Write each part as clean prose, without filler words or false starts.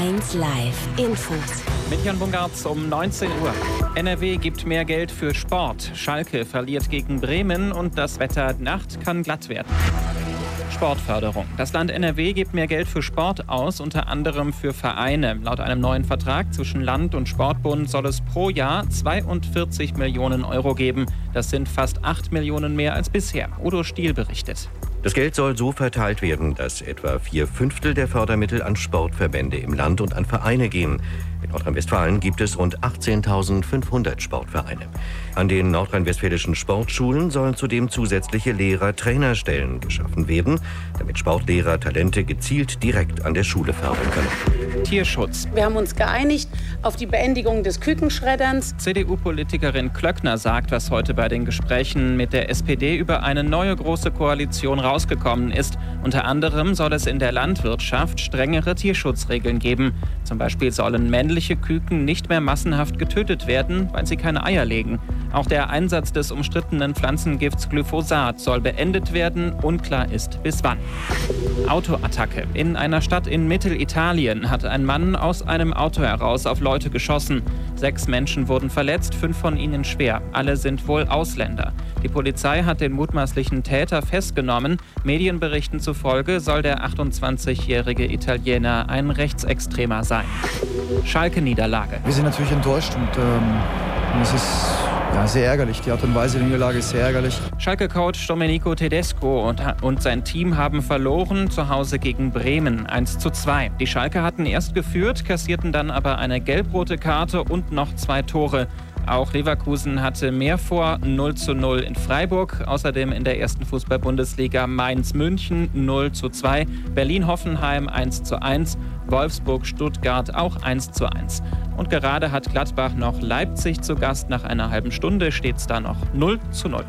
1 Live Infos. Mit Jan Bungartz um 19 Uhr. NRW gibt mehr Geld für Sport. Schalke verliert gegen Bremen und das Wetter Nacht kann glatt werden. Sportförderung. Das Land NRW gibt mehr Geld für Sport aus, unter anderem für Vereine. Laut einem neuen Vertrag zwischen Land und Sportbund soll es pro Jahr 42 Millionen Euro geben. Das sind fast 8 Millionen mehr als bisher. Udo Stiel berichtet. Das Geld soll so verteilt werden, dass etwa 4/5 der Fördermittel an Sportverbände im Land und an Vereine gehen. In Nordrhein-Westfalen gibt es rund 18.500 Sportvereine. An den nordrhein-westfälischen Sportschulen sollen zudem zusätzliche Lehrer-Trainerstellen geschaffen werden, damit Sportlehrer Talente gezielt direkt an der Schule fördern können. Tierschutz. Wir haben uns geeinigt auf die Beendigung des Kükenschredderns. CDU-Politikerin Klöckner sagt, was heute bei den Gesprächen mit der SPD über eine neue große Koalition rausgekommen ist. Unter anderem soll es in der Landwirtschaft strengere Tierschutzregeln geben. Zum Beispiel sollen männliche Küken nicht mehr massenhaft getötet werden, weil sie keine Eier legen. Auch der Einsatz des umstrittenen Pflanzengifts Glyphosat soll beendet werden. Unklar ist, bis wann. Autoattacke. In einer Stadt in Mittelitalien hat ein Mann aus einem Auto heraus auf Leute geschossen. 6 Menschen wurden verletzt, 5 von ihnen schwer. Alle sind wohl Ausländer. Die Polizei hat den mutmaßlichen Täter festgenommen. Medienberichten zufolge soll der 28-jährige Italiener ein Rechtsextremer sein. Schalke-Niederlage. Wir sind natürlich enttäuscht und es ist sehr ärgerlich. Die Art und Weise der Niederlage ist sehr ärgerlich. Schalke-Coach Domenico Tedesco und sein Team haben verloren, zu Hause gegen Bremen 1:2. Die Schalke hatten erst geführt, kassierten dann aber eine gelb-rote Karte und noch 2 Tore. Auch Leverkusen hatte mehr vor, 0:0 in Freiburg. Außerdem in der ersten Fußball-Bundesliga Mainz-München 0:2, Berlin-Hoffenheim 1:1, Wolfsburg-Stuttgart auch 1:1. Und gerade hat Gladbach noch Leipzig zu Gast. Nach einer halben Stunde steht es da noch 0:0.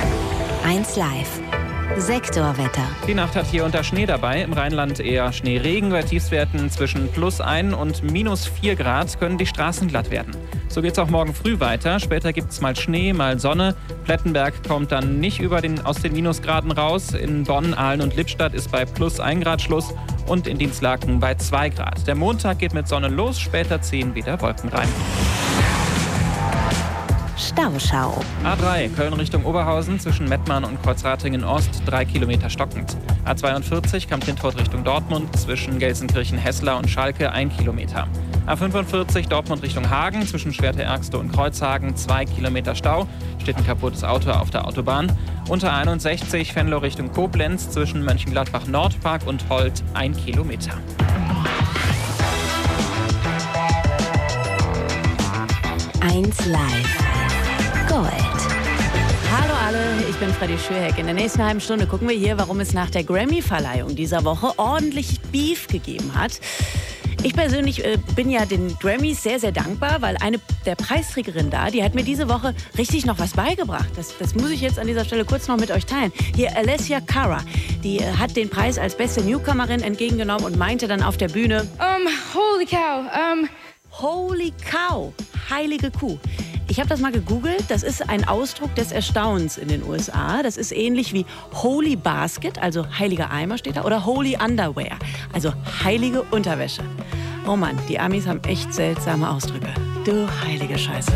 1 Live Sektorwetter. Die Nacht hat hier unter Schnee dabei. Im Rheinland eher Schneeregen. Bei Tiefstwerten zwischen +1 und -4 Grad können die Straßen glatt werden. So geht es auch morgen früh weiter. Später gibt es mal Schnee, mal Sonne. Plettenberg kommt dann nicht aus den Minusgraden raus. In Bonn, Aalen und Lippstadt ist bei +1 Grad Schluss und in Dinslaken bei 2 Grad. Der Montag geht mit Sonne los, später ziehen wieder Wolken rein. Stauschau. A3, Köln Richtung Oberhausen zwischen Mettmann und Kreuzratingen Ost, 3 Kilometer stockend. A42, Kamp-Lintfort Richtung Dortmund zwischen Gelsenkirchen-Hessler und Schalke, 1 Kilometer. A45, Dortmund Richtung Hagen zwischen Schwerte-Ergste und Kreuzhagen, 2 Kilometer Stau. Steht ein kaputtes Auto auf der Autobahn. Unter 61, Venlo Richtung Koblenz zwischen Mönchengladbach-Nordpark und Holt, 1 Kilometer. Eins Live Gold. Hallo alle, ich bin Freddy Schürheck. In der nächsten halben Stunde gucken wir hier, warum es nach der Grammy-Verleihung dieser Woche ordentlich Beef gegeben hat. Ich persönlich bin ja den Grammys sehr, sehr dankbar, weil eine der Preisträgerinnen da, die hat mir diese Woche richtig noch was beigebracht. Das muss ich jetzt an dieser Stelle kurz noch mit euch teilen. Hier Alessia Cara, die hat den Preis als beste Newcomerin entgegengenommen und meinte dann auf der Bühne, holy cow, Holy cow, heilige Kuh. Ich habe das mal gegoogelt. Das ist ein Ausdruck des Erstaunens in den USA. Das ist ähnlich wie Holy Basket, also heiliger Eimer steht da, oder Holy Underwear, also heilige Unterwäsche. Oh Mann, die Amis haben echt seltsame Ausdrücke. Du heilige Scheiße.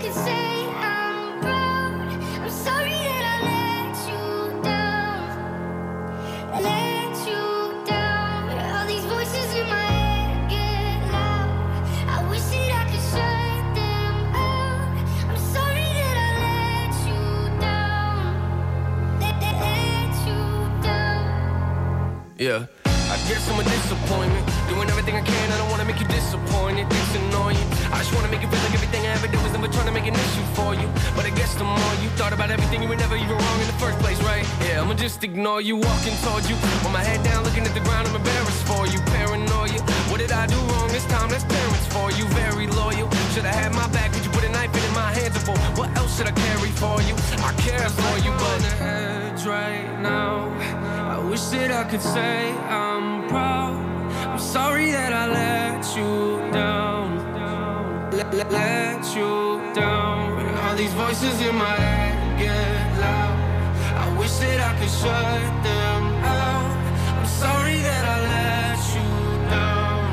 could say I'm proud. I'm sorry that I let you down. Let you down. All these voices in my head get loud. I wish that I could shut them out. I'm sorry that I let you down. Let you down. Yeah, I guess I'm a disappointment. Doing everything I can, I don't wanna make you disappointed. Things annoy you. I just wanna make you feel like everything I ever did was never trying to make an issue for you. But I guess the more you thought about everything, you were never even wrong in the first place, right? Yeah, I'ma just ignore you, walking toward you. With my head down, looking at the ground, I'm embarrassed for you. Paranoia, what did I do wrong this time? That's parents for you, very loyal. Should've had my back, would you put a knife in my hands for? What else should I carry for you? I care for you, but on the edge right now. I wish that I could say I'm proud. I'm sorry that I let you down. Let you down. All these voices in my head get loud. I wish that I could shut them out. I'm sorry that I let you down.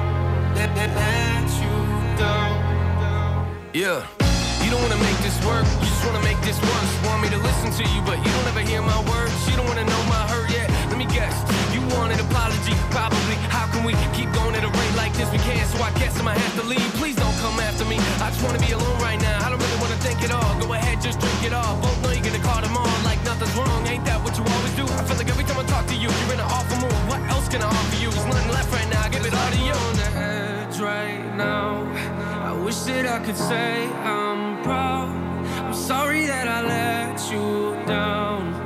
Let you down. Yeah. You don't wanna make this work, you just wanna make this worse. Want me to listen to you, but you don't ever hear my words. You don't wanna know my hurt yet. Let me guess, you want an apology, probably. How can we keep going at a rate like this? We can't, so I guess I might have to leave. Please don't come after me. I just wanna be alone right now. I don't really wanna think at all. Go ahead, just drink it all. Both know you're gonna call them on like nothing's wrong. Ain't that what you always do? I feel like every time I talk to you, you're in an awful mood. What else can I offer you? There's nothing left right now. I give it all to you. On the edge right now. I wish that I could say I'm proud. I'm sorry that I let you down.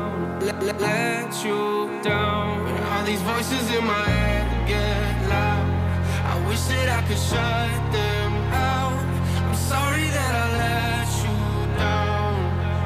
Let you down. All these voices in my head get loud. I wish that I could shut them out. I'm sorry that I let you down.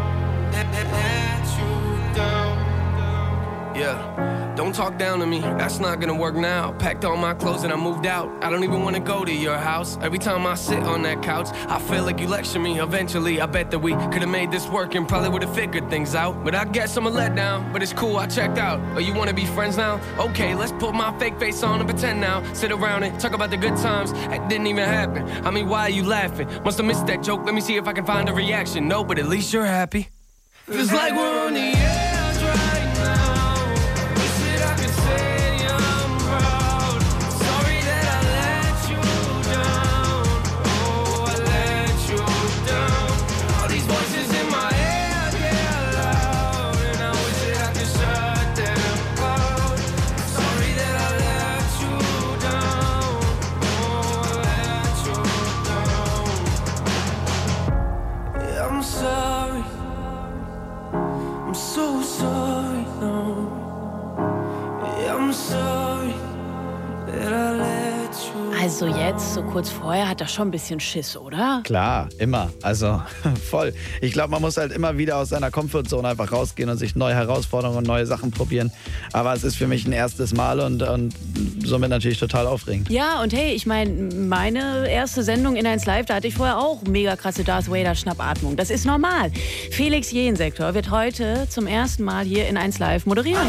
Let you down. Yeah. Don't talk down to me, that's not gonna work now. Packed all my clothes and I moved out. I don't even wanna go to your house. Every time I sit on that couch, I feel like you lecture me. Eventually, I bet that we could've made this work and probably would've figured things out. But I guess I'm a letdown, but it's cool, I checked out. Oh, you wanna be friends now? Okay, let's put my fake face on and pretend now. Sit around and talk about the good times. That didn't even happen. I mean, why are you laughing? Must have missed that joke, let me see if I can find a reaction. No, but at least you're happy. Feels like we're on the edge right now. I could say I'm proud. Sorry that I let you down. Oh, I let you down. All these voices in my head get loud, and I wish that I could shut them out. Sorry that I let you down. Oh, I let you down. Yeah, I'm sorry. I'm so sorry, no. I'm sorry that I let you. Also jetzt, so kurz vorher, hat er schon ein bisschen Schiss, oder? Klar, immer. Also voll. Ich glaube, man muss halt immer wieder aus seiner Comfortzone einfach rausgehen und sich neue Herausforderungen und neue Sachen probieren. Aber es ist für mich ein erstes Mal und somit natürlich total aufregend. Ja, und hey, ich meine, meine erste Sendung in 1 Live, da hatte ich vorher auch mega krasse Darth Vader Schnappatmung. Das ist normal. Felix Jensektor wird heute zum ersten Mal hier in 1 Live moderieren.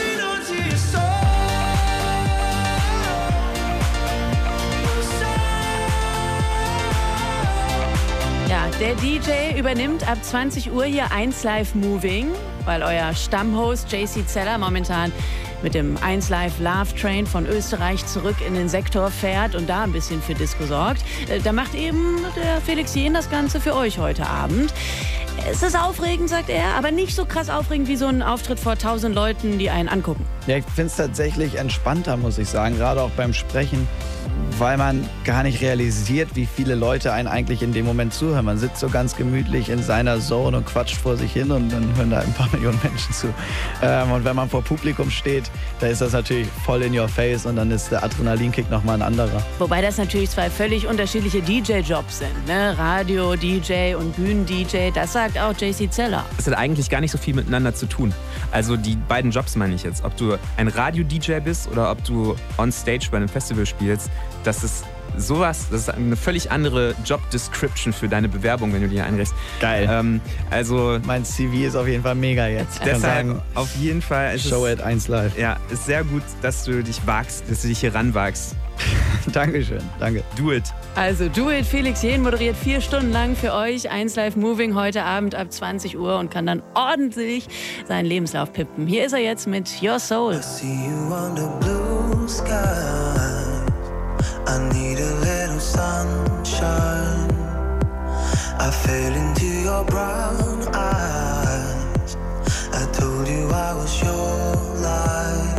Ja, der DJ übernimmt ab 20 Uhr hier 1 Live Moving, weil euer Stammhost JC Zeller momentan mit dem 1 Live Love Train von Österreich zurück in den Sektor fährt und da ein bisschen für Disco sorgt. Da macht eben der Felix Jen das Ganze für euch heute Abend. Es ist aufregend, sagt er, aber nicht so krass aufregend wie so ein Auftritt vor 1000 Leuten, die einen angucken. Ja, ich finde es tatsächlich entspannter, muss ich sagen, gerade auch beim Sprechen, weil man gar nicht realisiert, wie viele Leute einen eigentlich in dem Moment zuhören. Man sitzt so ganz gemütlich in seiner Zone und quatscht vor sich hin und dann hören da ein paar Millionen Menschen zu. Und wenn man vor Publikum steht, da ist das natürlich voll in your face und dann ist der Adrenalinkick nochmal ein anderer. Wobei das natürlich 2 völlig unterschiedliche DJ-Jobs sind, ne? Radio-DJ und Bühnen-DJ, das sagt auch JC Zeller. Das hat eigentlich gar nicht so viel miteinander zu tun. Also die beiden Jobs meine ich jetzt. Ob du ein Radio-DJ bist oder ob du on Stage bei einem Festival spielst, das ist sowas, das ist eine völlig andere Job-Description für deine Bewerbung, wenn du die hier einreichst. Geil. Also mein CV ist auf jeden Fall mega jetzt. Deshalb auf jeden Fall. Show at 1 Live. Ja, ist sehr gut, dass du dich wagst, dass du dich hier ranwagst. Dankeschön, danke. Do it. Also Do It, Felix Jähn moderiert 4 Stunden lang für euch 1 Live Moving heute Abend ab 20 Uhr und kann dann ordentlich seinen Lebenslauf pimpen. Hier ist er jetzt mit Your Soul. I see you under blue skies. I need a little sunshine. I fell into your brown eyes. I told you I was your light.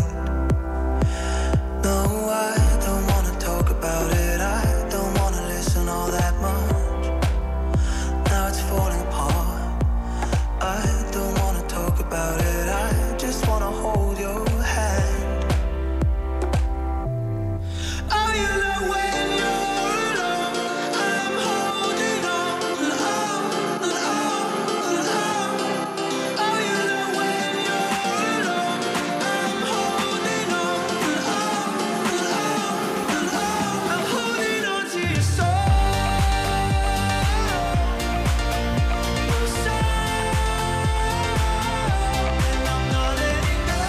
No, I don't wanna talk about it. I don't wanna listen all that much. Now it's falling apart. I don't wanna talk about it. I just wanna hold your hand. Are you there when you're alone? I'm holding on and on and on and on. Are you there when you're alone? I'm holding on and on and on and on. I'm holding on to your soul. Your soul. And I'm not letting go.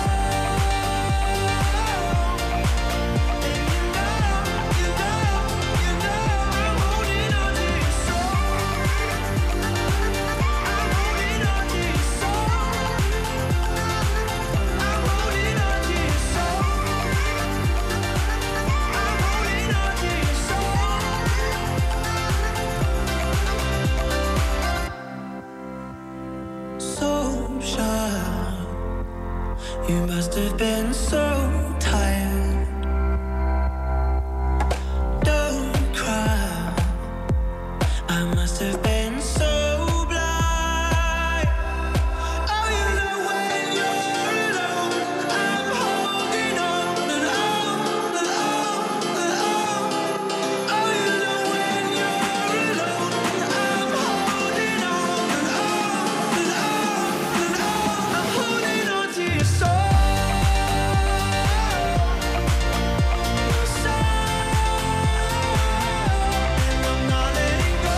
So shy, you must have been so tired. Don't cry, I must have been so blind. Are you there when you're alone? I'm holding on and on and on and on. Are you there when you're alone? I'm holding on and on and on and on. I'm holding on to your soul. Your soul. And I'm not letting go.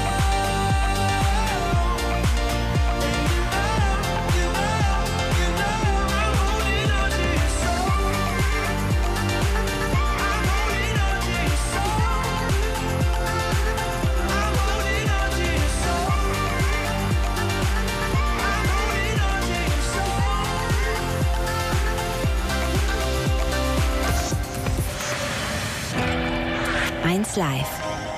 Eins Live.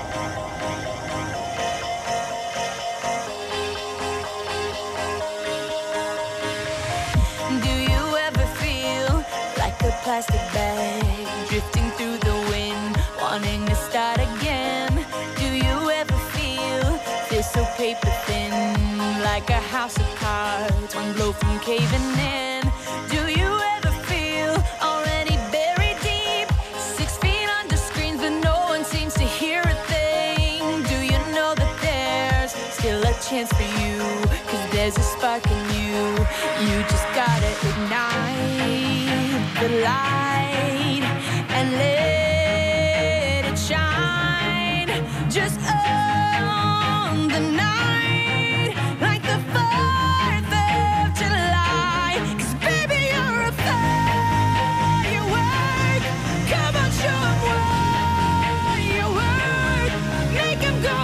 Do you ever feel like a plastic bag drifting through the wind, wanting to start again? Do you ever feel this so paper thin, like a house of cards, one blow from caving in? Do you ever feel already buried deep, 6 feet under screens, but no one seems to hear a thing? Do you know that there's still a chance for you? 'Cause there's a spark in you. You just gotta ignite the light and let it shine. Just own the night like the 4th of July. 'Cause baby, you're a firework. Come on, show 'em what you work. Make 'em go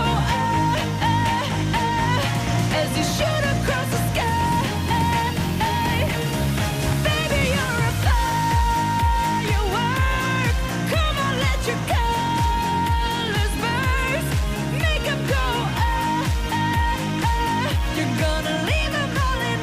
as you shoot across the sky. Baby, you're a firework. Come on, let your colors burst. Make 'em go You're gonna leave 'em all in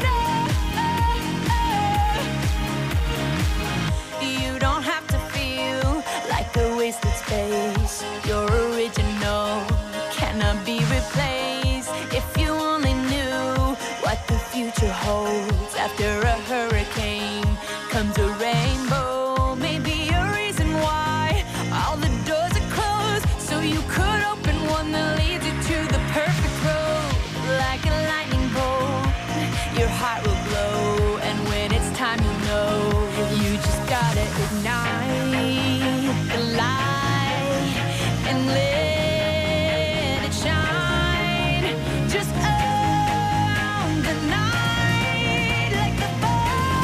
You don't have to feel like a wasted space. You're original, cannot be replaced. If you only knew what the future holds. After a hurricane comes a rainbow. Maybe a reason why all the doors are closed, so you could open one that leads you to the perfect road. Like a lightning bolt, your heart will glow, and when it's time, you know you just gotta ignite the light and let it shine. Just own the night like the 4th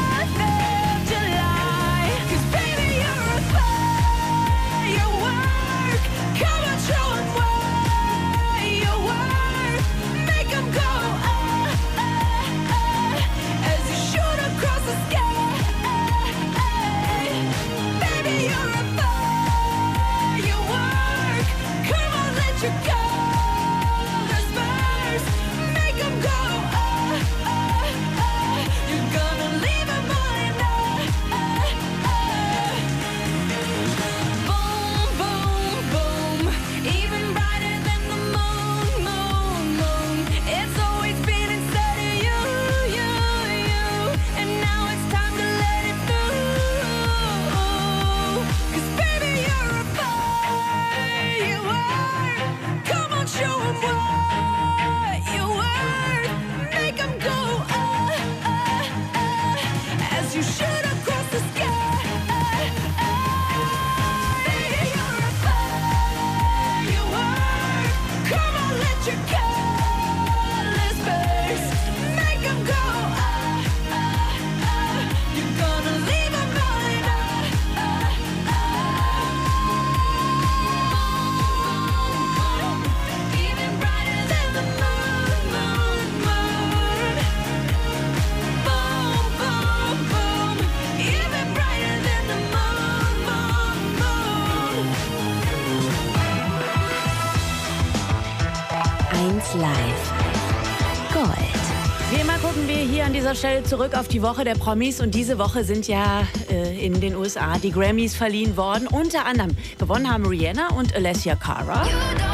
Gold. Wie immer gucken wir hier an dieser Stelle zurück auf die Woche der Promis. Und diese Woche sind ja in den USA die Grammys verliehen worden. Unter anderem gewonnen haben Rihanna und Alessia Cara.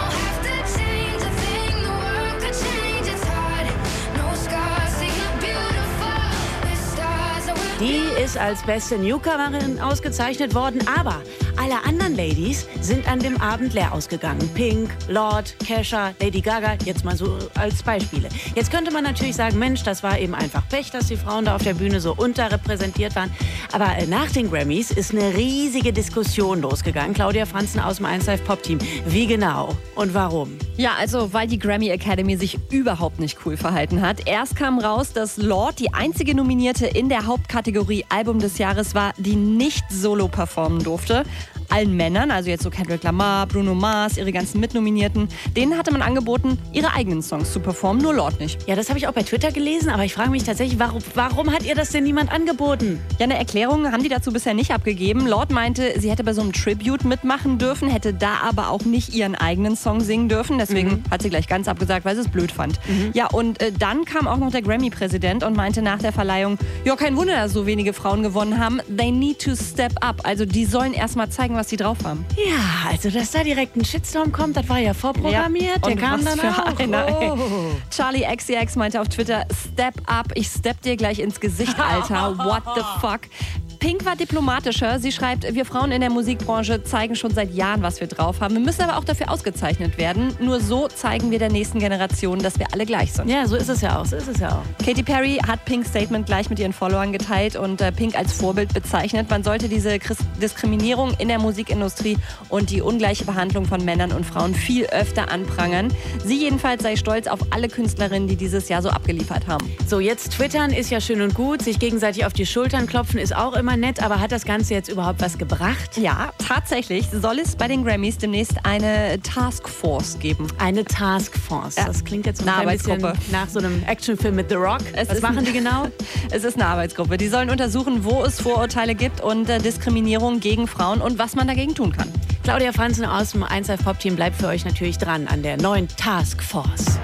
Die ist als beste Newcomerin ausgezeichnet worden, aber alle anderen Ladies sind an dem Abend leer ausgegangen. Pink, Lorde, Kesha, Lady Gaga, jetzt mal so als Beispiele. Jetzt könnte man natürlich sagen, Mensch, das war eben einfach Pech, dass die Frauen da auf der Bühne so unterrepräsentiert waren. Aber nach den Grammys ist eine riesige Diskussion losgegangen. Claudia Franzen aus dem 1Live Pop Team. Wie genau und warum? Ja, also weil die Grammy Academy sich überhaupt nicht cool verhalten hat. Erst kam raus, dass Lorde die einzige Nominierte in der Hauptkategorie Album des Jahres war, die nicht solo performen durfte. Allen Männern, also jetzt so Kendrick Lamar, Bruno Mars, ihre ganzen Mitnominierten, denen hatte man angeboten, ihre eigenen Songs zu performen, nur Lorde nicht. Ja, das habe ich auch bei Twitter gelesen, aber ich frage mich tatsächlich, warum hat ihr das denn niemand angeboten? Ja, eine Erklärung haben die dazu bisher nicht abgegeben. Lorde meinte, sie hätte bei so einem Tribute mitmachen dürfen, hätte da aber auch nicht ihren eigenen Song singen dürfen. Deswegen hat sie gleich ganz abgesagt, weil sie es blöd fand. Ja, und dann kam auch noch der Grammy-Präsident und meinte nach der Verleihung, ja, kein Wunder, dass so wenige Frauen gewonnen haben. They need to step up. Also die sollen erst mal zeigen, was sie drauf haben. Ja, also dass da direkt ein Shitstorm kommt, das war ja vorprogrammiert. Ja, der kam dann auch. Charlie XCX meinte auf Twitter, step up, ich step dir gleich ins Gesicht, Alter. What the fuck? Pink war diplomatischer. Sie schreibt, wir Frauen in der Musikbranche zeigen schon seit Jahren, was wir drauf haben. Wir müssen aber auch dafür ausgezeichnet werden. Nur so zeigen wir der nächsten Generation, dass wir alle gleich sind. Ja, so ist es ja auch. Katy Perry hat Pinks Statement gleich mit ihren Followern geteilt und Pink als Vorbild bezeichnet. Man sollte diese Diskriminierung in der Musikindustrie und die ungleiche Behandlung von Männern und Frauen viel öfter anprangern. Sie jedenfalls sei stolz auf alle Künstlerinnen, die dieses Jahr so abgeliefert haben. So, jetzt twittern ist ja schön und gut. Sich gegenseitig auf die Schultern klopfen ist auch immer nett, aber hat das Ganze jetzt überhaupt was gebracht? Ja, tatsächlich soll es bei den Grammys demnächst eine Taskforce geben. Eine Taskforce? Ja. Das klingt jetzt eine Arbeitsgruppe nach so einem Actionfilm mit The Rock. Was machen die genau? Es ist eine Arbeitsgruppe. Die sollen untersuchen, wo es Vorurteile gibt und Diskriminierung gegen Frauen und was man dagegen tun kann. Claudia Franzen aus dem 1Live Pop Team bleibt für euch natürlich dran an der neuen Taskforce.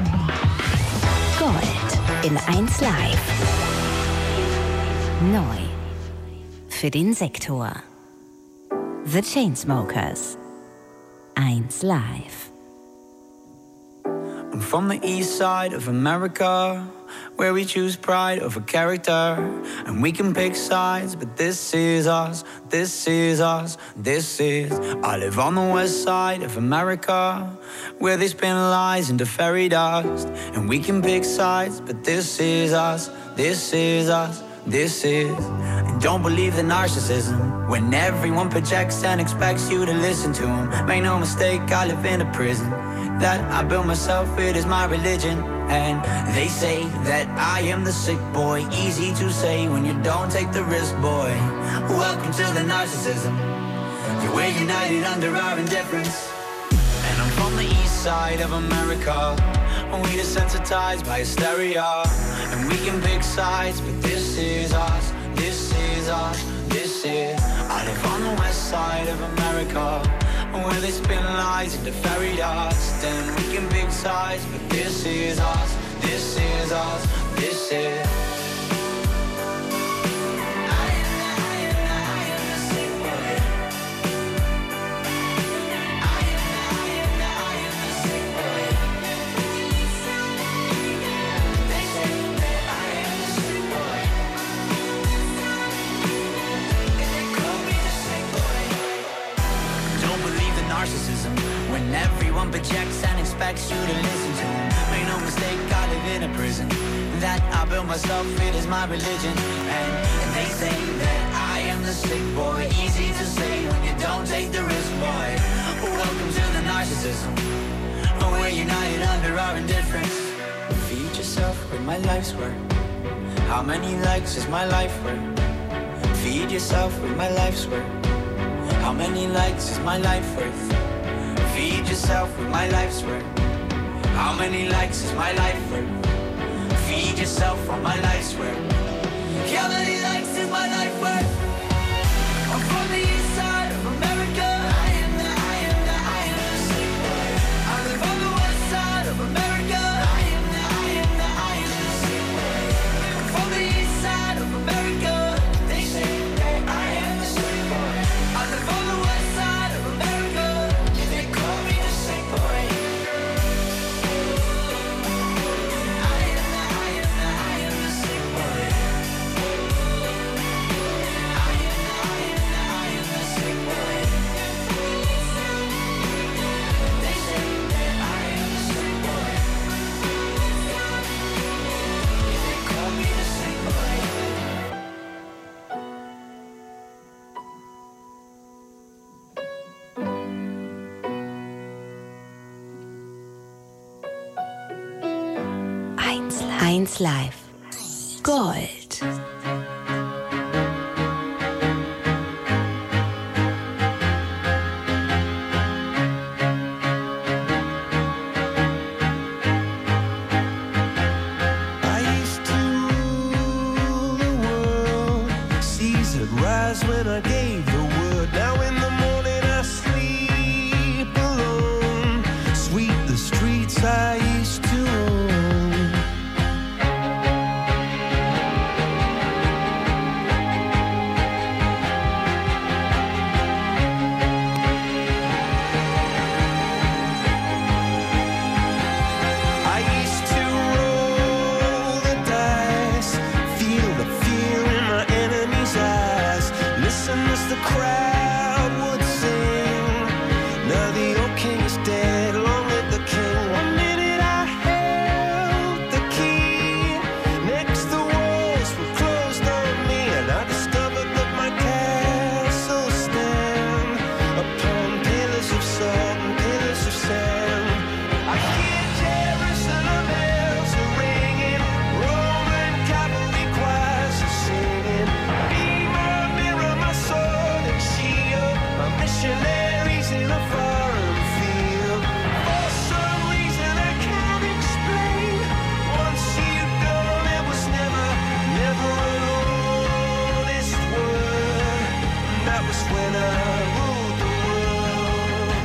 Gold in 1Live. Neu für den Sektor. The Chainsmokers. 1Live. I'm from the east side of America, where we choose pride over character. And we can pick sides, but this is us, this is us, this is. I live on the west side of America, where they spin lies into fairy dust. And we can pick sides, but this is us, this is us, this is. And don't believe the narcissism, when everyone projects and expects you to listen to them. Make no mistake, I live in a prison that I built myself, it is my religion. And they say that I am the sick boy, easy to say when you don't take the risk, boy. Welcome to the narcissism, we're united under our indifference. And I'm from the east side of America, we desensitized by hysteria. And we can pick sides, but this is us, this is us, this is. I live on the west side of America, where they spin lies into fairy dust. And we can pick sides, but this is us, this is us, this is. When everyone projects and expects you to listen to them. Make no mistake, I live in a prison that I built myself, it is my religion. And they say that I am the sick boy, easy to say when you don't take the risk, boy. Welcome to the narcissism, we're united under our indifference. Feed yourself with my life's work. How many likes is my life worth? Feed yourself with my life's work. How many likes is my life worth? Feed yourself with my life's work. How many likes is my life worth? Feed yourself on my life's work. How many likes is my life worth? I'm from the east side of America. I am the sick boy. I live on the west side of America. I am the 1 Live. Gold. When I gave the word, now in the morning I sleep alone. Sweep the streets I used to own. I used to roll the dice, feel the fear in my enemy's eyes. Listen as the crowd would sing. Now the old king is dead, long live the king. One minute I held the key. Next the walls were closed on me, and I discovered that my castle stand upon pillars of salt and pillars of sand. I hear Jerusalem bells are ringing, Roman cavalry choirs are singing. Be my mirror, my sword and shield, my missionaries in a foreign field. For some reason I can't explain, once you've gone it was never, never an honest word. And that was when I ruled the world.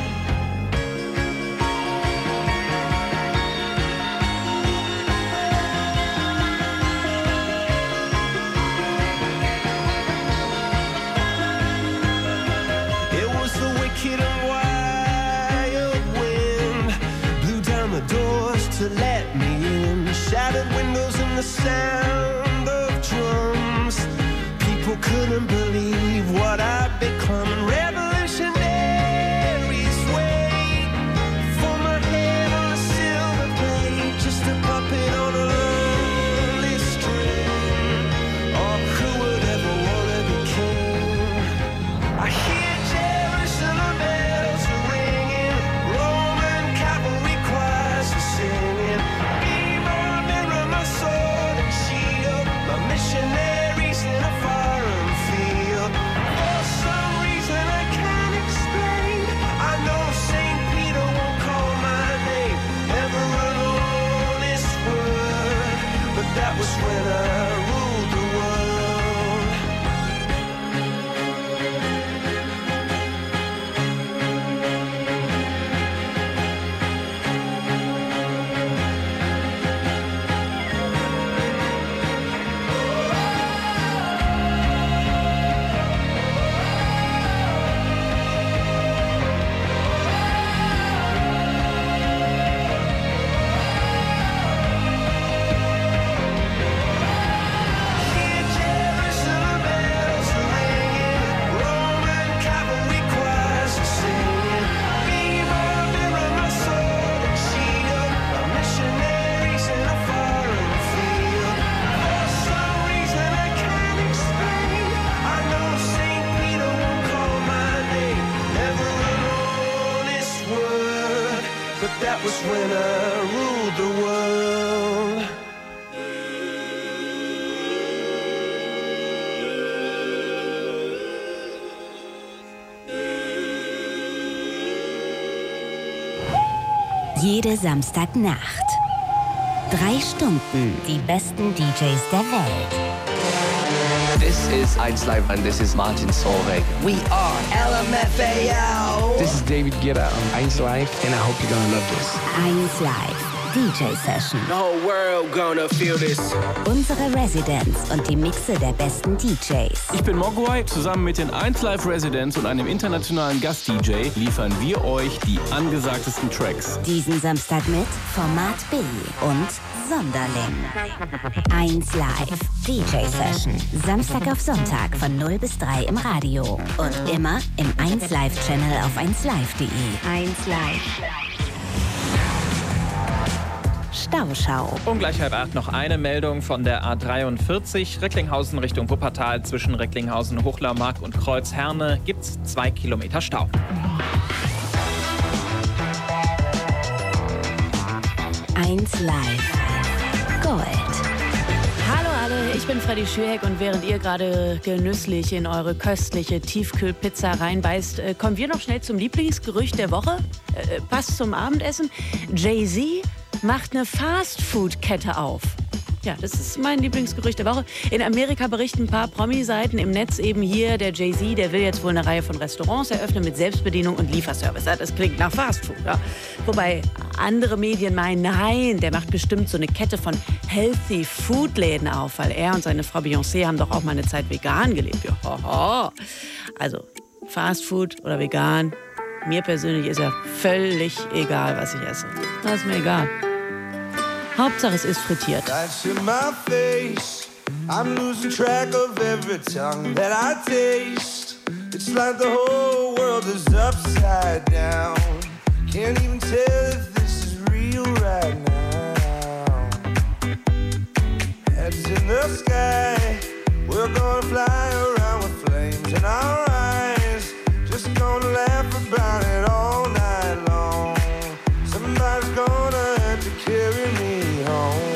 It was the wicked and wild wind, blew down the doors to let me in. Shattered windows and the sound of drums. People couldn't believe what I'd become. And revolutionaries wait for my head on a silver plate, just a puppet on a lonely string. Oh, who would ever wanna be king? I hear Jerusalem bells are ringing, Roman cavalry choirs are singing. Be my mirror, my sword and shield, my missionaries in a foreign field. For some reason I can't explain, I know St. Peter won't call my name, never an honest word. But that was when I ruled the world. Hear Jerusalem bells are ringing, Roman cavalry choirs are singing. Be my mirror, my sword and shield, my missionaries in a foreign field. For some reason I can't explain, I know St. Peter won't call my name, never an honest word. But that was when I ruled the world. Jede Samstagnacht. 3 Stunden die besten DJs der Welt. This is 1 Live and this is Martin Solveig. We are LMFAO. This is David Guetta on 1 Live and I hope you're gonna love this. 1 Live DJ Session. The whole world gonna feel this. Unsere Residents und die Mixe der besten DJs. Ich bin Mogwai. Zusammen mit den 1 Live Residents und einem internationalen Gast-DJ liefern wir euch die angesagtesten Tracks. Diesen Samstag mit Format B und Sonderling. 1 Live DJ Session. Samstag auf Sonntag von 0 bis 3 im Radio. Und immer im 1 Live Channel auf 1live.de. 1 Live. Stauschau. Um gleich 7:30 noch eine Meldung von der A43 Recklinghausen Richtung Wuppertal. Zwischen Recklinghausen, Hochlermark und Kreuzherne gibt's 2 Kilometer Stau. 1 Live Gold. bin Freddy Schürheck und während ihr gerade genüsslich in eure köstliche Tiefkühlpizza reinbeißt, kommen wir noch schnell zum Lieblingsgerücht der Woche. Passt zum Abendessen. Jay-Z macht eine Fast-Food-Kette auf. Ja, das ist mein Lieblingsgerücht der Woche. In Amerika berichten ein paar Promi-Seiten im Netz eben hier, der Jay-Z, der will jetzt wohl eine Reihe von Restaurants eröffnen mit Selbstbedienung und Lieferservice. Ja, das klingt nach Fastfood. Ja. Wobei andere Medien meinen, nein, der macht bestimmt so eine Kette von Healthy-Food-Läden auf, weil er und seine Frau Beyoncé haben doch auch mal eine Zeit vegan gelebt. Ja, also Fastfood oder vegan, mir persönlich ist ja völlig egal, was ich esse. Das ist mir egal. Hauptsache es ist frittiert. That's in my face. I'm losing track of every tongue that I taste. It's like the whole world is upside down. Can't even tell if this is real right now. Heads in the sky, we're gonna fly around with flames in our eyes. Just gonna laugh about it all night long. Somebody's gonna have to carry me home.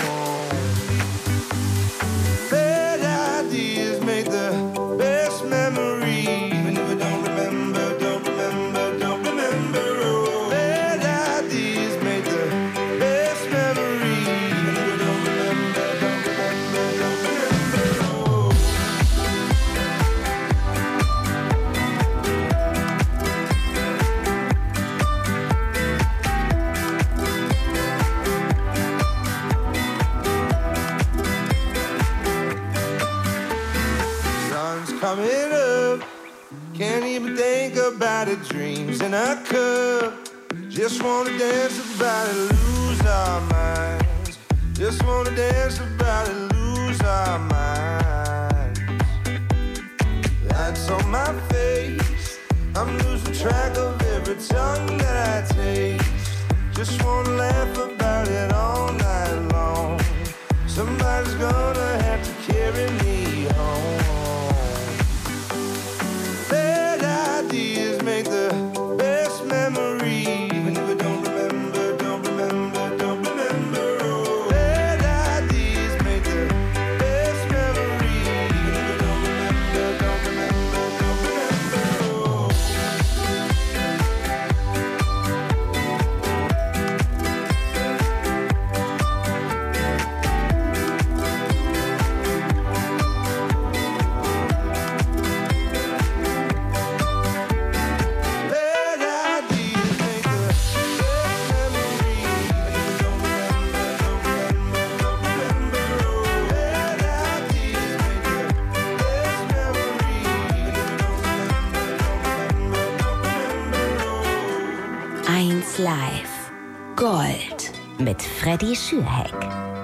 Bad ideas make the best memories. Even if I don't remember, don't remember, don't remember. Oh, bad ideas make the best memories. Even if I don't remember, don't remember, don't remember. Oh. Sun's coming up, can't even think about it. Dreams in a cup, just wanna dance about it, lose our minds. Just wanna dance about it, lose our minds. Lights on my face, I'm losing track of every tongue that I taste. Just wanna laugh about it all night long. Somebody's gonna have to carry me home. Bad ideas make the best memories. Even if I don't remember, don't remember, don't remember. Oh, bad ideas make the best memories. Even if I don't remember, don't remember, don't remember. Oh. Live Gold mit Freddy Schürheck.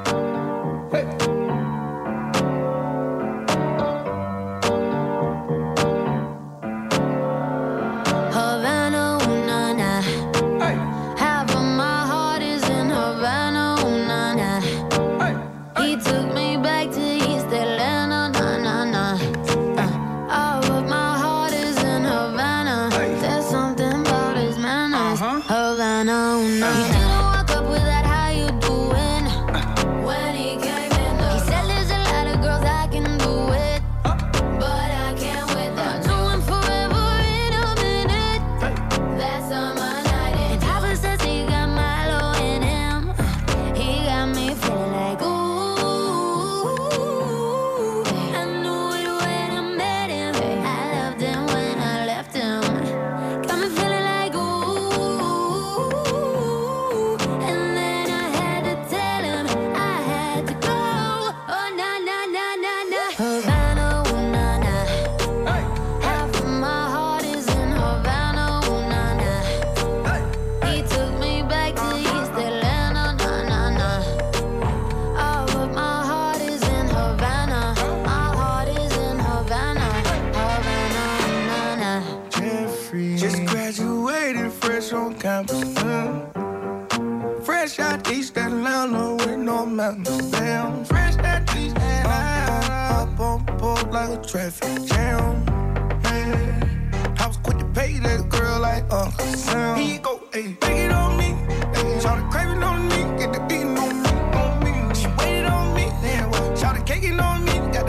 Havana, ooh, na, na. Half of my heart is in Havana, ooh, na, na. He took me back to East Atlanta, na, na, na. Half of my heart is in Havana. There's something about his manners. Havana, ooh, na, na. He didn't walk up with that, how you doing? When he came in, he said there's a lot of girls I can do it, but I can't with them. Doing forever in a minute. That's on my night. And Papa says he got Milo in him. He got me feeling like ooh. I knew it when I met him. I loved him when I left him. Got me feeling like ooh. And then I had to tell him I had to go. Oh na na na na na. Havana, ooh na na. Half of my heart is in Havana, ooh na na. He took me back to East Atlanta, na na na. All of my heart is in Havana. My heart is in Havana, Havana, ooh na na. Jeffrey just graduated fresh on campus. Fresh out East Atlanta with no mountains down. Fresh out East Atlanta, up on board like a traffic jam. Man, I was quick to pay that girl like Uncle Sam. He go, hey, take it on me. Hey, shout it craving on me, get the beating on me, on me. She waited on me, then shout it caking on me, got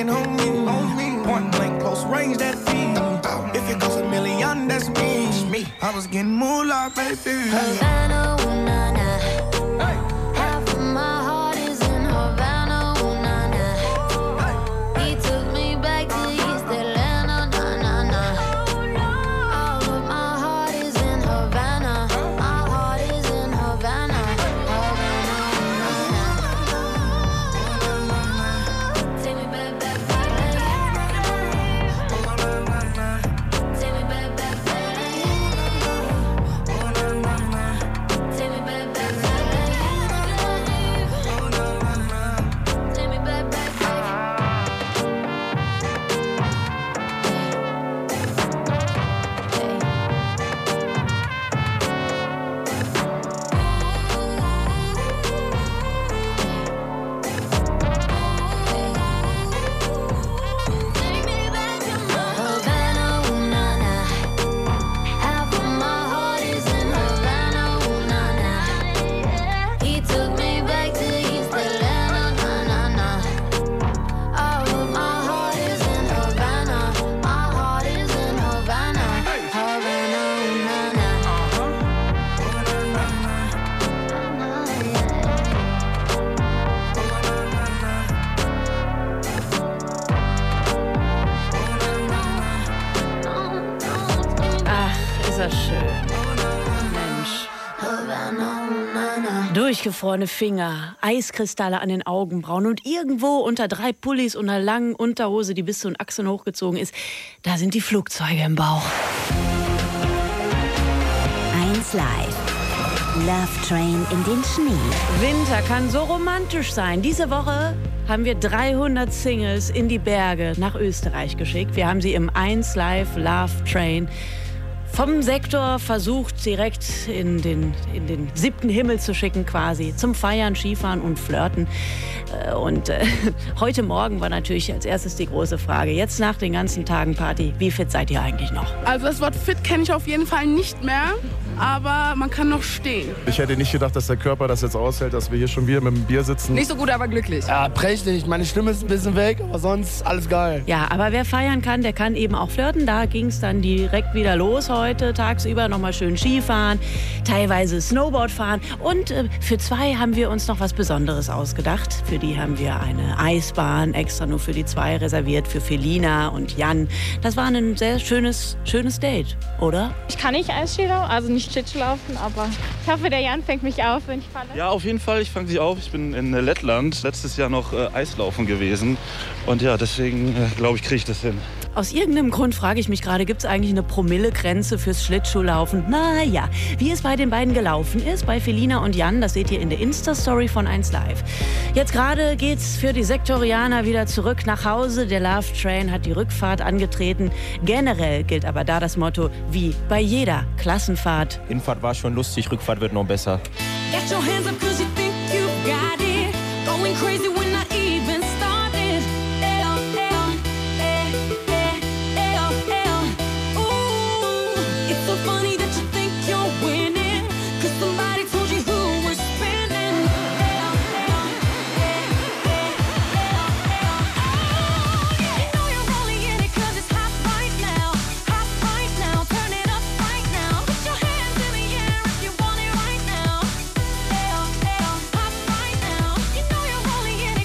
looking on me. Point blank, close range, that feed. If it goes $1 million, that's me. I was getting moolah, baby. Havana, ooh, nah, nah. Half of my heart is in Havana, ooh, nah, nah. He took me back to East Atlanta, nah, nah, nah. All of my heart is in Havana. My heart is in Havana. Havana, ooh, nah, nah. Take me back, back, back. Take me back, back, back. Take me back, back, back. Take me back, back, back. Havana, ooh, nah, nah. Half of my heart is in Havana, ooh, nah, nah. He took me back to East Atlanta, nah, nah, nah. All of my heart is in Havana. My heart is in Havana. Havana, ooh, nah, Ach, ist das schön. Mensch. Havana, ooh, nah, nah. Durchgefrorene Finger, Eiskristalle an den Augenbrauen und irgendwo unter 3 Pullis und einer langen Unterhose, die bis zu den Achseln hochgezogen ist, da sind die Flugzeuge im Bauch. 1 Live. Love Train in den Schnee. Winter kann so romantisch sein. Diese Woche haben wir 300 Singles in die Berge nach Österreich geschickt. Wir haben sie im 1 Live Love Train vom Sektor versucht, direkt in den 7. Himmel zu schicken quasi. Zum Feiern, Skifahren und Flirten. Und heute Morgen war natürlich als erstes die große Frage. Jetzt nach den ganzen Tagen Party, wie fit seid ihr eigentlich noch? Also das Wort fit kenne ich auf jeden Fall nicht mehr, aber man kann noch stehen. Ich hätte nicht gedacht, dass der Körper das jetzt aushält, dass wir hier schon wieder mit dem Bier sitzen. Nicht so gut, aber glücklich. Ja, prächtig. Meine Stimme ist ein bisschen weg, aber sonst alles geil. Ja, aber wer feiern kann, der kann eben auch flirten. Da ging es dann direkt wieder los heute, tagsüber nochmal schön Skifahren, teilweise Snowboard fahren. Und für 2 haben wir uns noch was Besonderes ausgedacht. Für die haben wir eine Eisbahn extra nur für die 2 reserviert, für Felina und Jan. Das war ein sehr schönes Date, oder? Ich kann nicht Eisski laufen, also nicht Schlittschuh laufen, aber ich hoffe, der Jan fängt mich auf, wenn ich falle. Ja, auf jeden Fall. Ich fange sie auf. Ich bin in Lettland letztes Jahr noch Eislaufen gewesen. Und ja, deswegen glaube ich, kriege ich das hin. Aus irgendeinem Grund frage ich mich gerade, gibt es eigentlich eine Promillegrenze fürs Schlittschuhlaufen? Naja, wie es bei den beiden gelaufen ist, bei Felina und Jan, das seht ihr in der Insta-Story von 1 Live. Jetzt gerade geht's für die Sektorianer wieder zurück nach Hause. Der Love Train hat die Rückfahrt angetreten. Generell gilt aber da das Motto, wie bei jeder Klassenfahrt. Hinfahrt war schon lustig, Rückfahrt wird noch besser. Get your hands up 'cause you think you got it. Going crazy when I even started. Ooh, it's so funny that you think you're winning. 'Cause somebody told you who was spinning. You know you're rolling in it 'cause it's hot right now. Hot right now, turn it up right now. Put your hands in the air if you want it right now. Hot right now. You know you're rolling in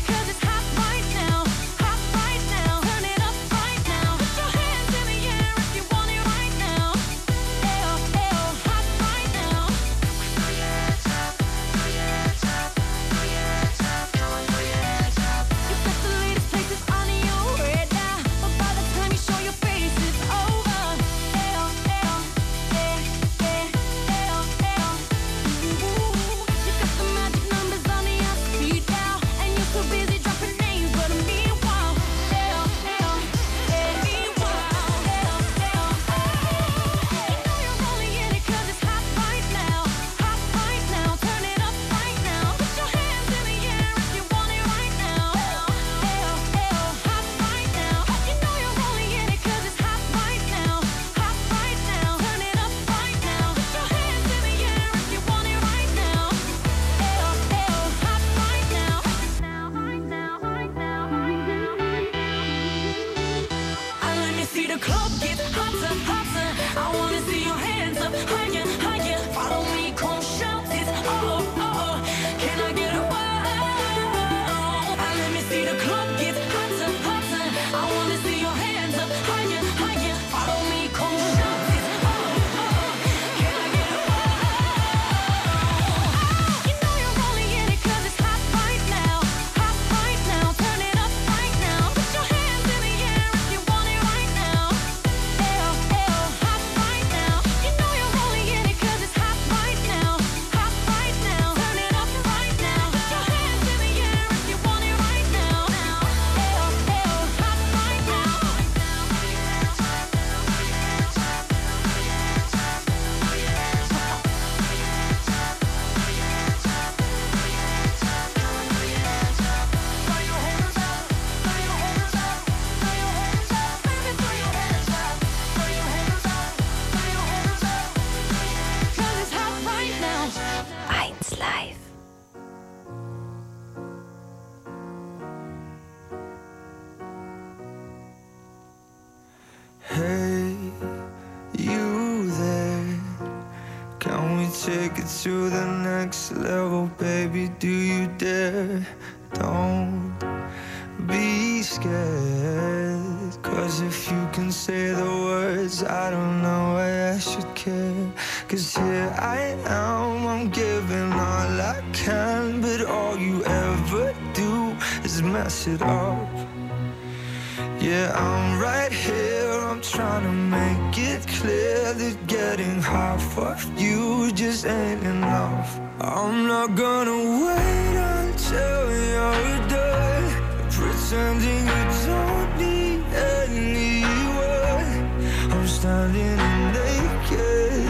it to the next level, baby, do you dare? Don't be scared, 'cause if you can say the words, I don't know why I should care. 'Cause here I am, I'm giving all I can, but all you ever do is mess it up. Yeah, I'm right here, I'm trying to make it clear that getting half of you just ain't enough. I'm not gonna wait until you're done pretending you don't need anyone. I'm standing naked,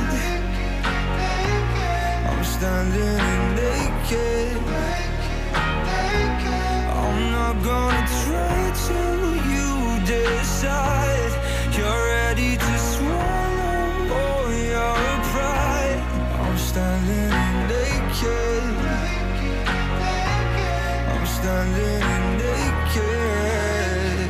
I'm standing naked. I'm not gonna try to decide you're ready to swallow all your pride. I'm standing naked, I'm standing naked.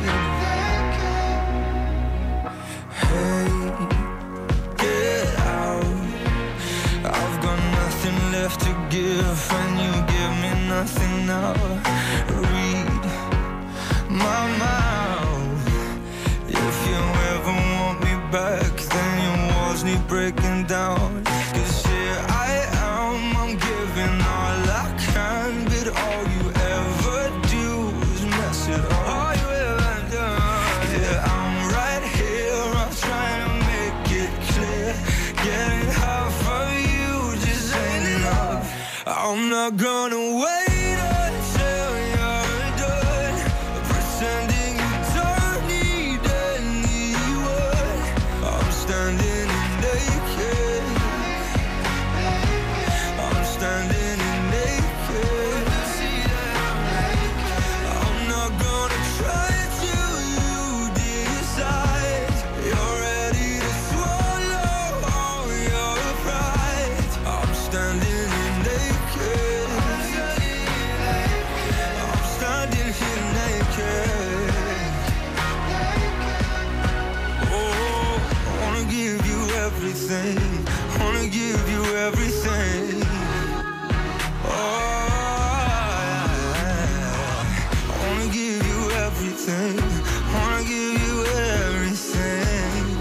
Hey, get out, I've got nothing left to give and you give me nothing now. Read my mind, if you ever want me back, then your walls need breaking down. 'Cause here I am, I'm giving all I can, but all you ever do is mess it up. All you ever do. Yeah, I'm right here, I'm trying to make it clear. Getting half of you just ain't enough. I'm not gonna wait until you're done pretending you don't need anyone. I'm standing naked, I'm standing naked. I'm not gonna try till you decide you're ready to swallow all your pride. I'm standing naked, I'm standing here naked. Oh, I wanna give you everything, I wanna give you everything. Oh, I wanna give you everything, I wanna give you everything.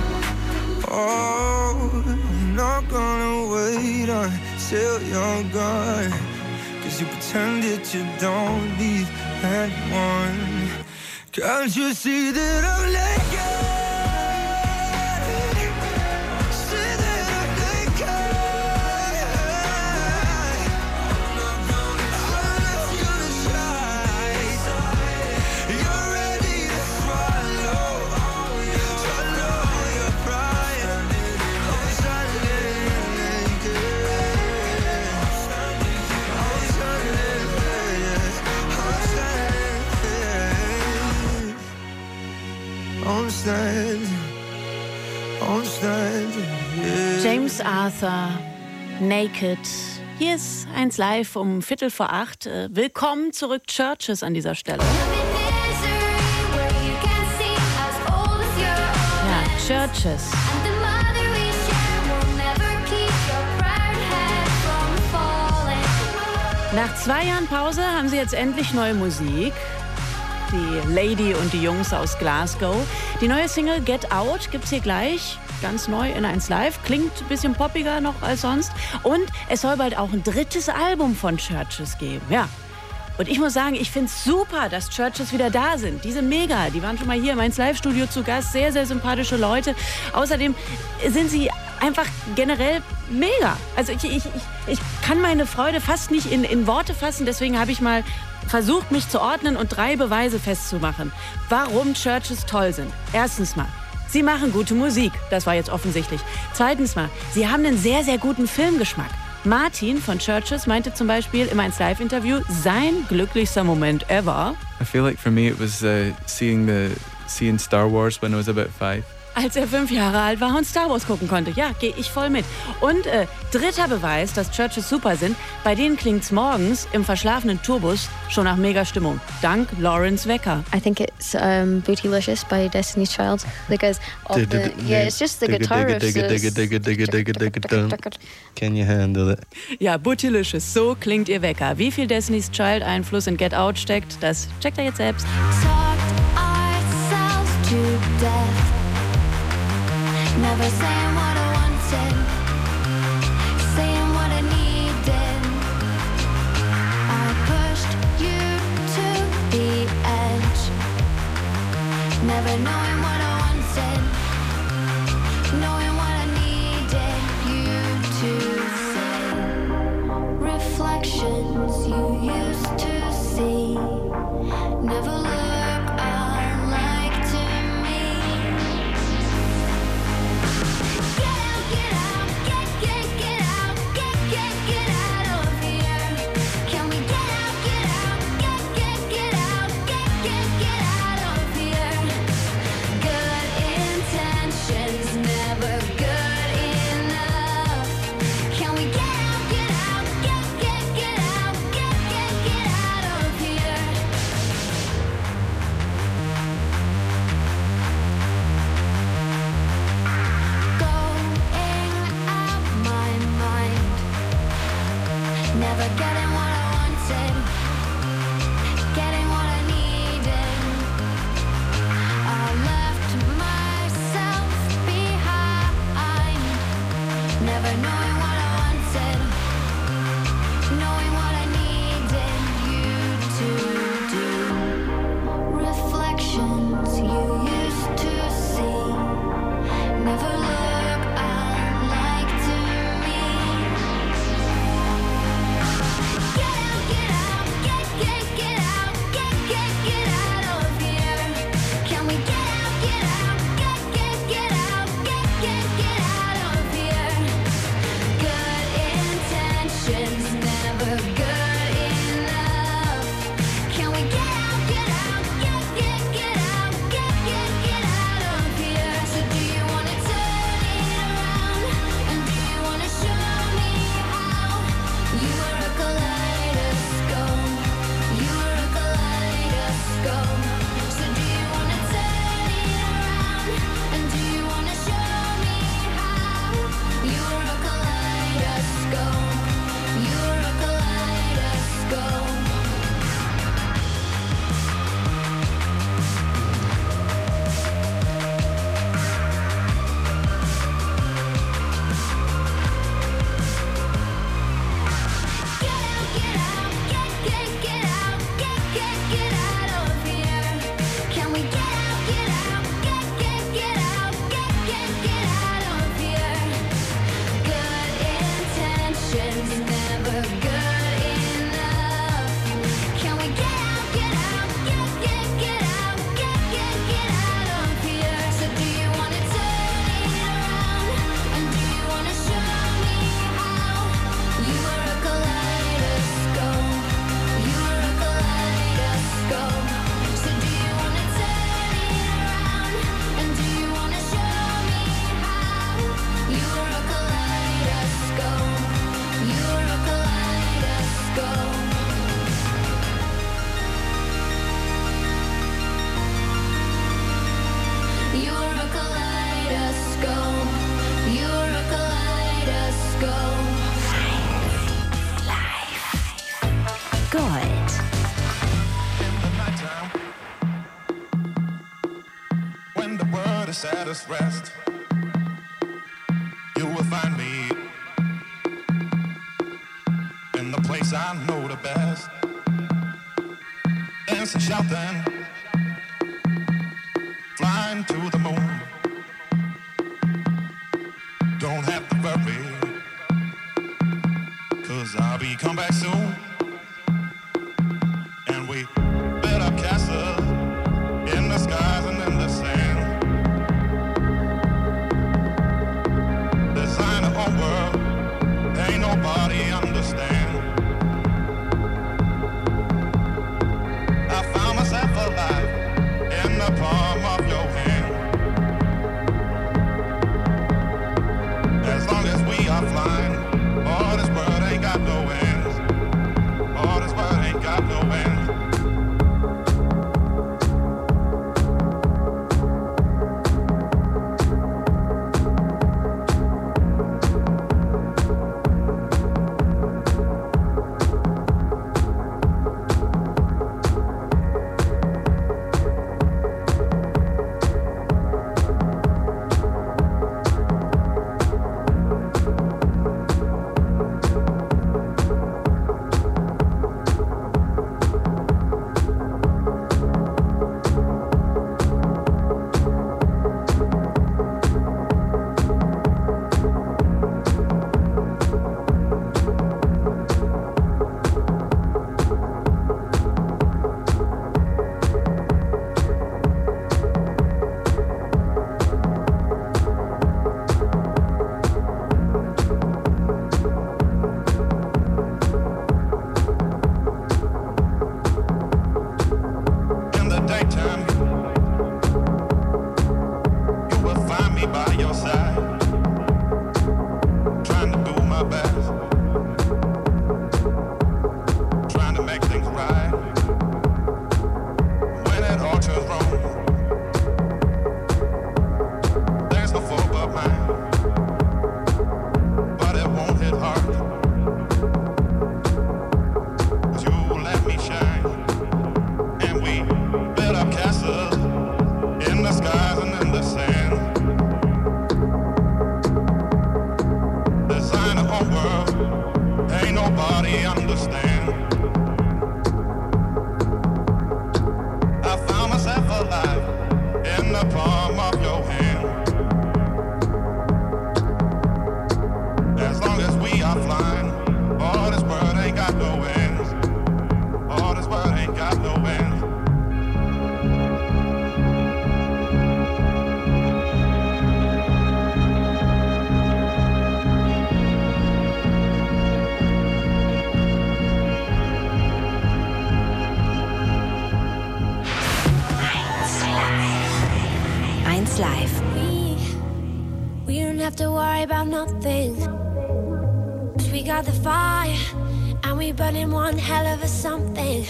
Oh, I'm not gonna wait until you're gone, 'cause you pretend that you don't need anyone. Can't you see that I'm naked? See that I'm naked? I'm not gonna try. You're ready to swallow your pride. I'm standing naked, I'm standing yeah. James Arthur, Naked. Hier ist 1 Live um 7:45. Willkommen zurück, Churches, an dieser Stelle. Ja, Churches. Nach 2 Jahren Pause haben sie jetzt endlich neue Musik. Die Lady und die Jungs aus Glasgow. Die neue Single Get Out gibt's hier gleich. Ganz neu in 1 Live. Klingt ein bisschen poppiger noch als sonst. Und es soll bald auch ein 3. Album von Churches geben. Ja. Und ich muss sagen, ich finde es super, dass Churches wieder da sind. Die sind mega. Die waren schon mal hier im 1 Live Studio zu Gast. Sehr, sehr sympathische Leute. Außerdem sind sie einfach generell mega. Also ich kann meine Freude fast nicht in Worte fassen. Deswegen habe ich mal versucht, mich zu ordnen und 3 Beweise festzumachen, warum Churches toll sind. Erstens mal, sie machen gute Musik. Das war jetzt offensichtlich. Zweitens mal, sie haben einen sehr, sehr guten Filmgeschmack. Martin von Churches meinte zum Beispiel im 1 Live-Interview, sein glücklichster Moment ever. I feel like for me it was seeing Star Wars when I was about 5. als er 5 Jahre alt war und Star Wars gucken konnte. Ja, gehe ich voll mit. Und dritter Beweis, dass Churches super sind. Bei denen klingt's morgens im verschlafenen Tourbus schon nach Mega-Stimmung. Dank Lawrence Wecker. I think it's Bootylicious by Destiny's Child because of the it's just the guitar riffs. Can you handle it? Ja, Bootylicious, so klingt ihr Wecker. Wie viel Destiny's Child Einfluss in Get Out steckt, das checkt er jetzt selbst. To death, never saying what I wanted, saying what I needed. I pushed you to the edge, never knowing what I wanted, knowing what I needed you to say. Reflections you used to see, never look alike to me. Never getting what I wanted, getting what I needed. I left myself behind, never knowing what I wanted, knowing what I needed you to do. Reflections you used to see, never look alike to me. Saddest rest, you will find me in the place I know the best. Dancing, shouting, flying to the moon. Don't have to worry, 'cause I'll be come back soon. And we built up castles in the skies and in the sand. World, ain't nobody understand. I found myself alive in the palm of your hand. got no end. Live. We don't have to worry about nothing. 'Cause we got the fire and we burning one hell of a something.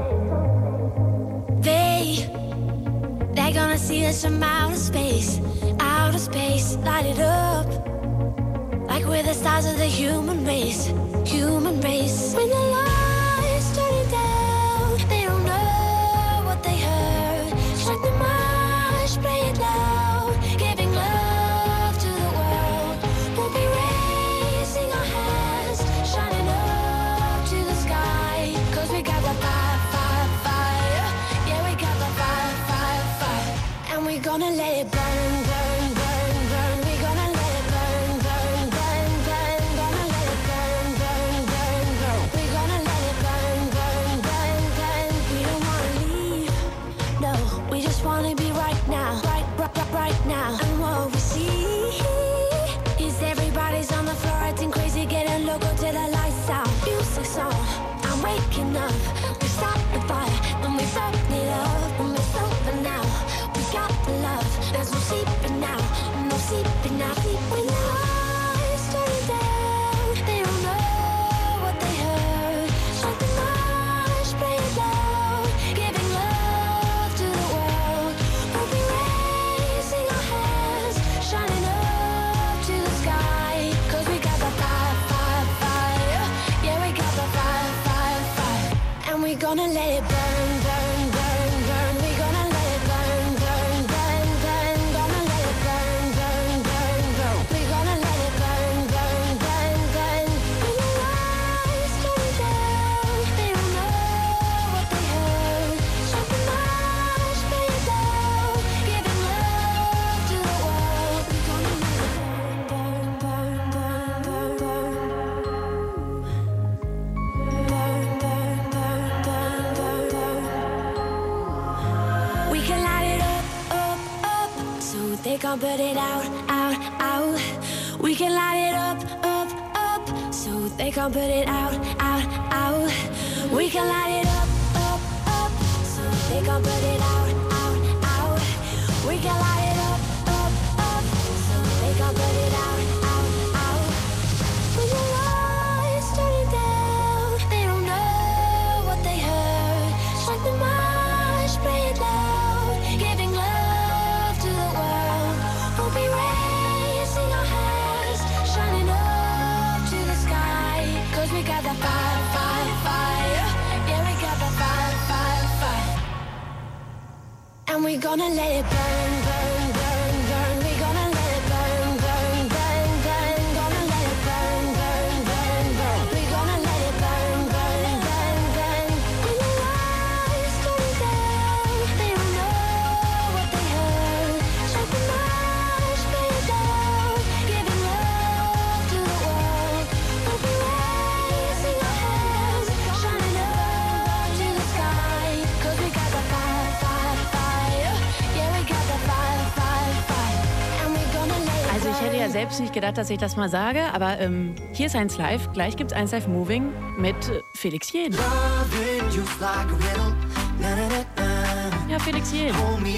They're gonna see us from outer space, light it up like we're the stars of the human race, human race. When the lights turning down, they don't know what they heard. Strike the march, play it loud, giving love to the world. We'll be raising our hands, shining up to the sky. 'Cause we got the fire, fire, fire. Yeah, we got the fire, fire, fire. And we're gonna let it burn, burn, burn, burn. We're gonna let it burn, burn, burn, burn. Gonna let it burn, burn, burn, burn. We're gonna let it burn, burn, burn, burn. We don't wanna leave, no. We just wanna be right now, right now. And what we see is everybody's on the floor acting crazy, getting loco till the lights out. Music's on, I'm waking up. We start the fire, then we burn it up. And we're sober now, we got the love. There's no sleeping now, no sleeping now. When the lights turn down, they don't know what they heard. Strike the march, play it loud, giving love to the world. We'll be raising our hands, shining up to the sky. 'Cause we got the fire, fire, fire. Yeah, we got the fire, fire, fire. And we're gonna let it burn, burn, burn, burn. We're gonna let it burn, burn, burn, burn. Gonna let it burn, burn, burn, burn. We're gonna let it burn, burn, burn, burn. When the lights turn down, they don't know what they heard. Strike the march, play it loud, giving love to the world. We're gonna let it burn, burn, burn, burn, burn, burn. Burn, burn, burn, burn, burn, burn. We can light it up, up, up, so they can't put it out, out, out. We can light it up, up, up, so they can't put it out, out, out. We can light it up, up, up, so they can't put it out, out, out. We can light it up, up, up, so they can't put it out, out, out. When the lights turn down, they don't know what they heard. gonna let it burn, burn, burn, burn. We gonna let it burn, burn, burn, burn. Gonna let it burn, burn, burn, burn. We gonna let it burn, burn, burn, burn. When the lights turn down, they don't know what they heard. Strike the match, lay it down, giving love to the world. We'll be raising our hands, shining up to the sky. 'Cause we got the fire, fire, fire. Yeah, we got the fire, fire, fire. And we gonna let it Also ich hätte ja selbst nicht gedacht, dass ich das mal sage, aber hier ist 1 Live. Gleich gibt's 1 Live Moving mit Felix Jähn. Ja, Felix Jähn.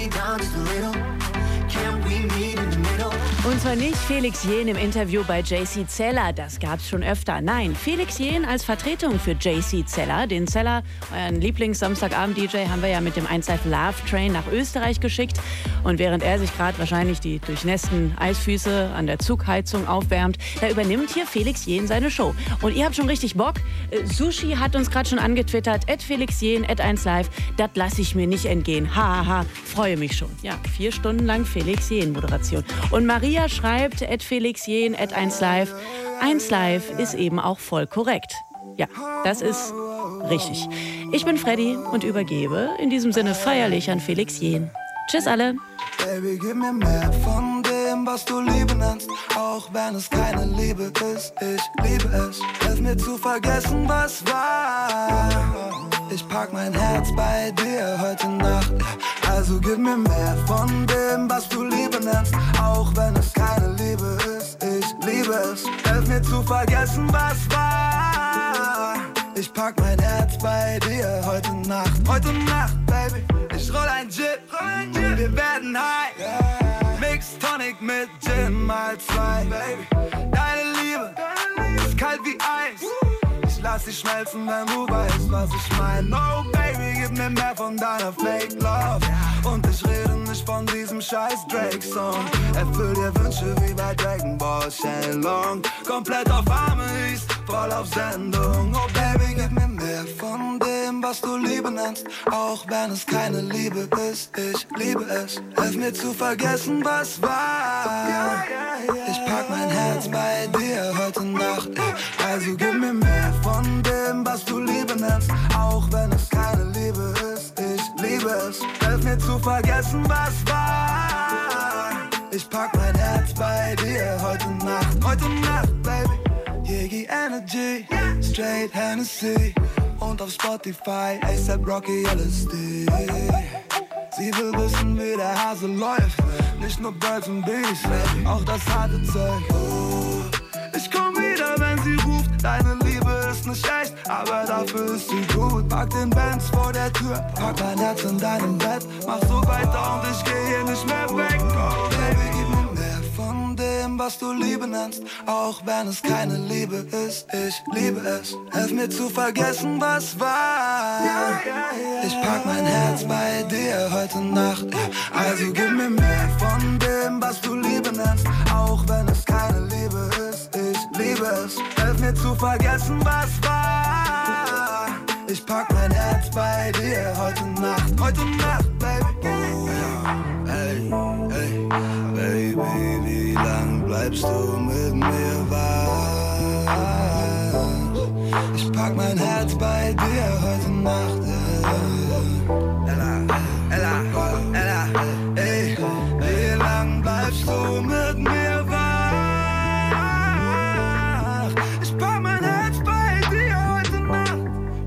Und zwar nicht Felix Jähn im Interview bei JC Zeller, das gab's schon öfter. Nein, Felix Jähn als Vertretung für JC Zeller. Den Zeller, euren Lieblings-Samstagabend-DJ, haben wir ja mit dem 1 Live Love Train nach Österreich geschickt. Und während er sich gerade wahrscheinlich die durchnässten Eisfüße an der Zugheizung aufwärmt, da übernimmt hier Felix Jähn seine Show. Und ihr habt schon richtig Bock. Sushi hat uns gerade schon angetwittert, @FelixJähn, @1Live. Das lasse ich mir nicht entgehen. Hahaha, freue mich schon. Ja, 4 Stunden lang Felix Jähn Moderation. Und Maria schreibt, @FelixJähn, @1Live. 1Live ist eben auch voll korrekt. Ja, das ist richtig. Ich bin Freddy und übergebe in diesem Sinne feierlich an Felix Jähn. Tschüss alle. Baby, gib mir mehr von dem, was du Liebe nennst, auch wenn es keine Liebe ist. Ich liebe es. Hilf mir zu vergessen, was war. Ich pack mein Herz bei dir heute Nacht. Also gib mir mehr von dem, was du Liebe nennst, auch wenn es keine Liebe ist. Ich liebe es. Hilf mir zu vergessen, was war. Ich pack mein Herz bei dir heute Nacht. Heute Nacht, Baby. Ich roll ein Gin, wir werden high. Mix Tonic mit Gin mal 2, Baby. Deine Liebe ist kalt wie Eis. Ich lass dich schmelzen, wenn du weißt, was ich mein. Oh, Baby, gib mir mehr von deiner Fake Love. Und ich rede nicht von diesem scheiß Drake-Song. Erfüll dir Wünsche wie bei Dragon Ball Shenlong. Komplett auf Arme East, voll auf Sendung. Oh, Baby, gib mir mehr von dem, was du Liebe nennst, auch wenn es keine Liebe ist. Ich liebe es. Hilf mir zu vergessen, was war. Ich pack mein Herz bei dir heute Nacht. Also gib mir mehr von dem, was du Liebe nennst, auch wenn es keine Liebe ist. Ich liebe es. Hilf mir zu vergessen, was war. Ich pack mein Herz bei dir heute Nacht, Baby. Yegi Energy, straight Hennessy und auf Spotify ASAP Rocky LSD. Sie will wissen, wie der Hase läuft, nicht nur Birds und Bees, auch das harte Zeug. Ich komm wieder, wenn sie ruft, deine Liebe ist nicht echt, aber dafür ist sie gut. Pack den Benz vor der Tür, pack dein Herz in deinem Bett, mach so weiter und ich geh hier nicht mehr weg. Oh, Baby, gib mir mehr von dem, was du Liebe nennst, auch wenn es keine Liebe ist. Ich liebe es. Hilf mir zu vergessen, was war. Ich pack mein Herz bei dir heute Nacht. Also gib mir mehr von dem, was du Liebe nennst, auch wenn es keine Liebe ist. Ich liebe es. Hilf mir zu vergessen, was war. Ich pack mein Herz bei dir heute Nacht, Baby. Oh, hey, hey, Baby, wie lang bleibst du mit mir wach? Ich pack mein Herz bei dir heute Nacht. Ella, Ella, Ella, ey, wie lang bleibst du mit mir?